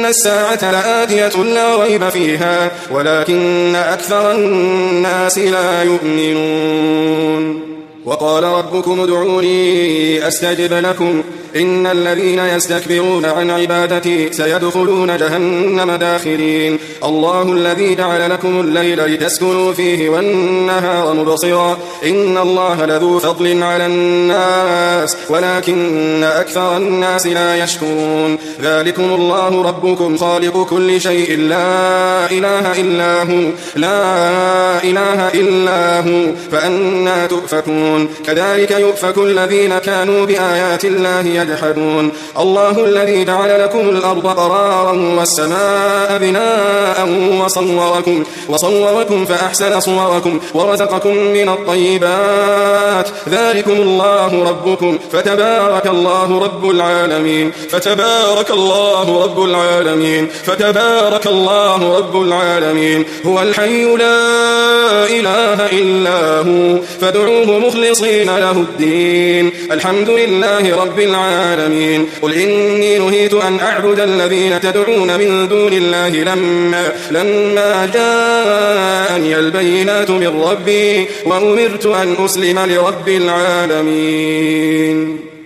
الساعة لآتية لا ريب فيها ولكن أكثر الناس لا يؤمنون. وقال ربكم ادعوني أستجب لكم إن الذين يستكبرون عن عبادتي سيدخلون جهنم داخرين. الله الذي جعل لكم الليل لتسكنوا فيه والنهار مبصرا إن الله لذو فضل على الناس ولكن أكثر الناس لا يشكرون. ذلكم الله ربكم خالق كل شيء لا إله إلا هو فأنى تؤفكون. كذلك يؤفك الذين كانوا بآيات الله يجحدون. الله الذي جعل لكم الأرض قرارا والسماء بناء وصوركم فأحسن صوركم ورزقكم من الطيبات. ذلكم الله ربكم فتبارك الله رب العالمين. فتبارك الله رب العالمين. فتبارك الله رب العالمين. هو الحي لا إله إلا هو فادعوه مخلصين له الدين. الحمد لله رب العالمين. قل إني نهيت أن أعبد الذين تدعون من دون الله لما جاءني البينات من ربي وأمرت أن أسلم لرب العالمين.